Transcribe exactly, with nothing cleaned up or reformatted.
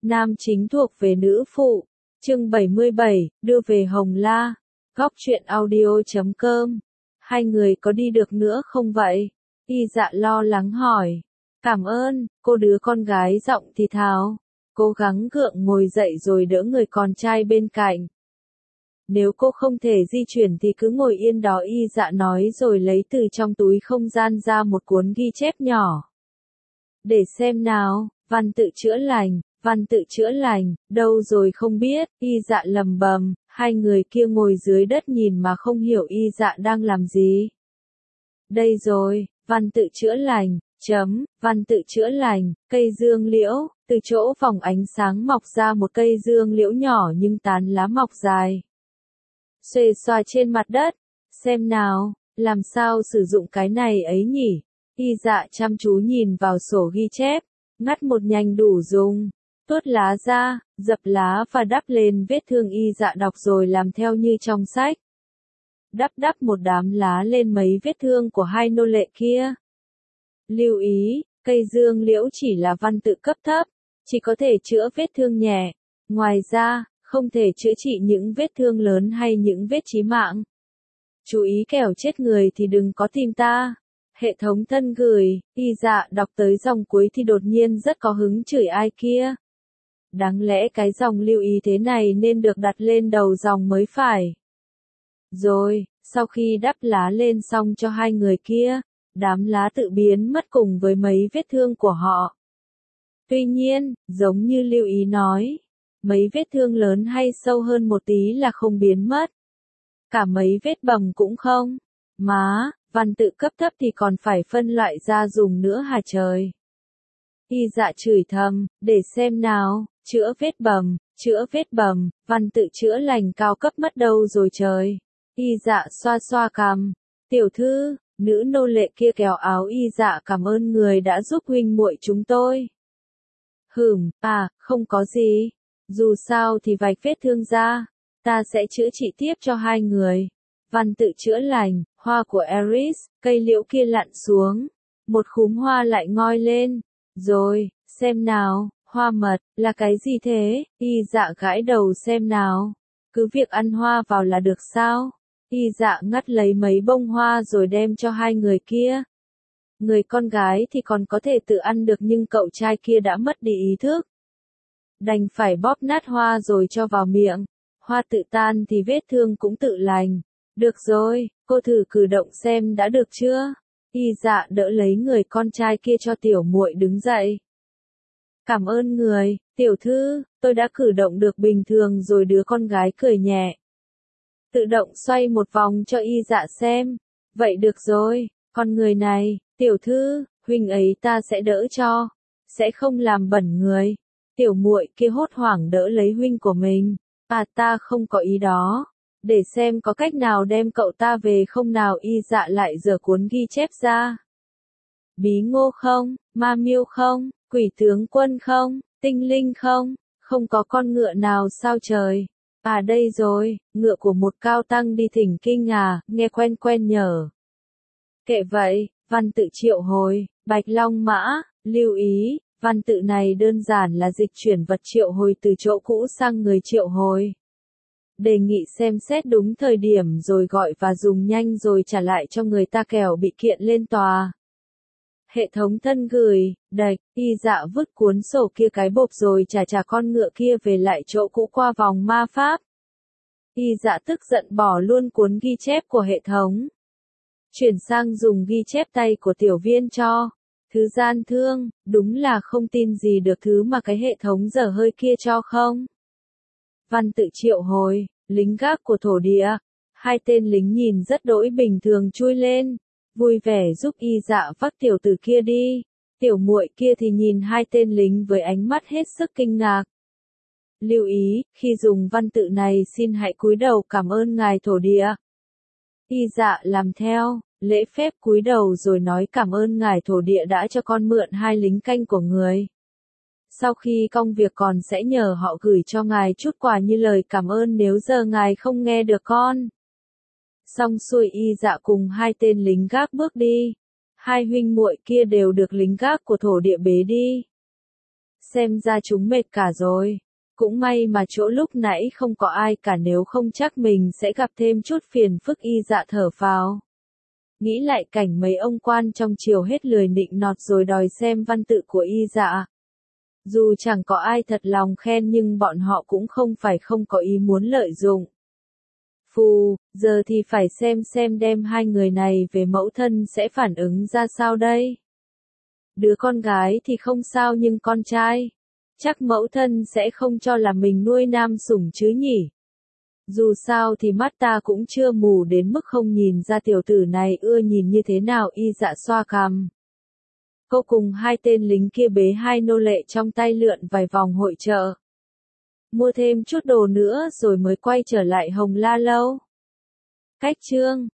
Nam chính thuộc về nữ phụ. Chương bảy mươi bảy, đưa về Hồng La. Góc truyện audio chấm com. Hai người có đi được nữa không vậy? Y Dạ lo lắng hỏi. Cảm ơn, cô đứa con gái giọng thì thào. Cố gắng gượng ngồi dậy rồi đỡ người con trai bên cạnh. Nếu cô không thể di chuyển thì cứ ngồi yên đó, Y Dạ nói rồi lấy từ trong túi không gian ra một cuốn ghi chép nhỏ. Để xem nào, văn tự chữa lành, văn tự chữa lành, đâu rồi không biết, Y Dạ lầm bầm, hai người kia ngồi dưới đất nhìn mà không hiểu Y Dạ đang làm gì. Đây rồi, văn tự chữa lành, chấm, văn tự chữa lành, cây dương liễu, từ chỗ vòng ánh sáng mọc ra một cây dương liễu nhỏ nhưng tán lá mọc dài. Xuề xòa trên mặt đất, xem nào, làm sao sử dụng cái này ấy nhỉ? Y Dạ chăm chú nhìn vào sổ ghi chép, ngắt một nhành đủ dùng, tuốt lá ra, dập lá và đắp lên vết thương. Y Dạ đọc rồi làm theo như trong sách. Đắp đắp một đám lá lên mấy vết thương của hai nô lệ kia. Lưu ý, cây dương liễu chỉ là văn tự cấp thấp, chỉ có thể chữa vết thương nhẹ. Ngoài ra, không thể chữa trị những vết thương lớn hay những vết chí mạng. Chú ý kẻo chết người thì đừng có tìm ta. Hệ thống thân gửi. Y Dạ đọc tới dòng cuối thì đột nhiên rất có hứng chửi ai kia. Đáng lẽ cái dòng lưu ý thế này nên được đặt lên đầu dòng mới phải. Rồi, sau khi đắp lá lên xong cho hai người kia, đám lá tự biến mất cùng với mấy vết thương của họ. Tuy nhiên, giống như lưu ý nói, mấy vết thương lớn hay sâu hơn một tí là không biến mất. Cả mấy vết bầm cũng không. Má, văn tự cấp thấp thì còn phải phân loại ra dùng nữa hả trời? Y Dạ chửi thầm, để xem nào, chữa vết bầm, chữa vết bầm, văn tự chữa lành cao cấp mất đâu rồi trời? Y Dạ xoa xoa cằm, tiểu thư, nữ nô lệ kia kéo áo Y Dạ, cảm ơn người đã giúp huynh muội chúng tôi. Hửm, à, không có gì. Dù sao thì vạch vết thương ra, ta sẽ chữa trị tiếp cho hai người. Văn tự chữa lành, hoa của Eris, cây liễu kia lặn xuống. Một khúm hoa lại ngoi lên. Rồi, xem nào, hoa mật, là cái gì thế? Y Dạ gãi đầu xem nào. Cứ việc ăn hoa vào là được sao? Y Dạ ngắt lấy mấy bông hoa rồi đem cho hai người kia. Người con gái thì còn có thể tự ăn được nhưng cậu trai kia đã mất đi ý thức. Đành phải bóp nát hoa rồi cho vào miệng. Hoa tự tan thì vết thương cũng tự lành. Được rồi, cô thử cử động xem đã được chưa? Y Dạ đỡ lấy người con trai kia cho tiểu muội đứng dậy. Cảm ơn người, tiểu thư, tôi đã cử động được bình thường rồi. Đứa con gái cười nhẹ. Tự động xoay một vòng cho Y Dạ xem. Vậy được rồi, con người này, tiểu thư, huynh ấy ta sẽ đỡ cho. Sẽ không làm bẩn người. Tiểu muội kia hốt hoảng đỡ lấy huynh của mình. À, ta không có ý đó. Để xem có cách nào đem cậu ta về không nào. Y Dạ lại giở cuốn ghi chép ra. Bí ngô không, ma miêu không, quỷ tướng quân không, tinh linh không, không có con ngựa nào sao trời. À đây rồi, ngựa của một cao tăng đi thỉnh kinh à, nghe quen quen nhở. Kệ vậy, văn tự triệu hồi, bạch long mã, lưu ý, văn tự này đơn giản là dịch chuyển vật triệu hồi từ chỗ cũ sang người triệu hồi. Đề nghị xem xét đúng thời điểm rồi gọi và dùng nhanh rồi trả lại cho người ta kẻo bị kiện lên tòa. Hệ thống thân gửi, đạch, Y Dạ vứt cuốn sổ kia cái bộp rồi trả trả con ngựa kia về lại chỗ cũ qua vòng ma pháp. Y Dạ tức giận bỏ luôn cuốn ghi chép của hệ thống. Chuyển sang dùng ghi chép tay của tiểu viên cho. Thứ gian thương, đúng là không tin gì được thứ mà cái hệ thống dở hơi kia cho không. Văn tự triệu hồi, lính gác của thổ địa. Hai tên lính nhìn rất đỗi bình thường chui lên. Vui vẻ giúp Y Dạ vác tiểu tử kia đi. Tiểu muội kia thì nhìn hai tên lính với ánh mắt hết sức kinh ngạc. Lưu ý, khi dùng văn tự này xin hãy cúi đầu cảm ơn ngài thổ địa. Y Dạ làm theo, lễ phép cúi đầu rồi nói cảm ơn ngài thổ địa đã cho con mượn hai lính canh của người. Sau khi công việc còn sẽ nhờ họ gửi cho ngài chút quà như lời cảm ơn nếu giờ ngài không nghe được con. Xong xuôi Y Dạ cùng hai tên lính gác bước đi. Hai huynh muội kia đều được lính gác của thổ địa bế đi. Xem ra chúng mệt cả rồi. Cũng may mà chỗ lúc nãy không có ai cả, nếu không chắc mình sẽ gặp thêm chút phiền phức. Y Dạ thở phào. Nghĩ lại cảnh mấy ông quan trong triều hết lười nịnh nọt rồi đòi xem văn tự của Y Dạ. Dù chẳng có ai thật lòng khen nhưng bọn họ cũng không phải không có ý muốn lợi dụng. Phù, giờ thì phải xem xem đem hai người này về mẫu thân sẽ phản ứng ra sao đây. Đứa con gái thì không sao nhưng con trai, chắc mẫu thân sẽ không cho là mình nuôi nam sủng chứ nhỉ. Dù sao thì mắt ta cũng chưa mù đến mức không nhìn ra tiểu tử này ưa nhìn như thế nào. Y Dạ xoa cằm. Cô cùng hai tên lính kia bế hai nô lệ trong tay lượn vài vòng hội chợ. Mua thêm chút đồ nữa rồi mới quay trở lại Hồng La Lâu. Cách chương